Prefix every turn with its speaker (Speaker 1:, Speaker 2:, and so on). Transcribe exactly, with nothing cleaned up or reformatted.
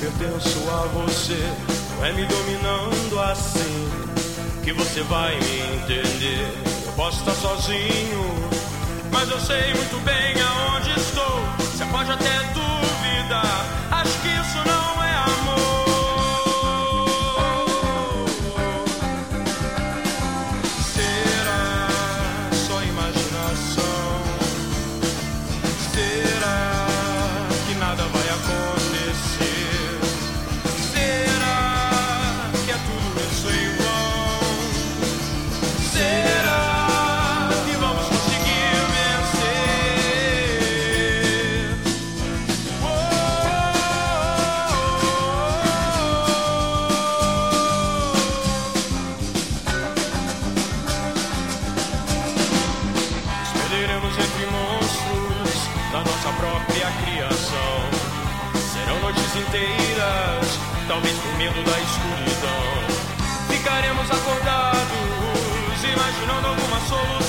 Speaker 1: pertenço a você. Não é me dominando assim que você vai me entender. Eu posso estar sozinho, mas eu sei muito bem aonde estou. Você pode até duvidar, acho que isso não é amor. Será só imaginação? Será que nada vai acontecer? Será que é tudo isso em vão? Será que vamos conseguir vencer? Oh, nos perderemos entre monstros da nossa própria criação. Serão noites inteiras, talvez por medo da escuridão. Ficaremos acordados, imaginando alguma solução.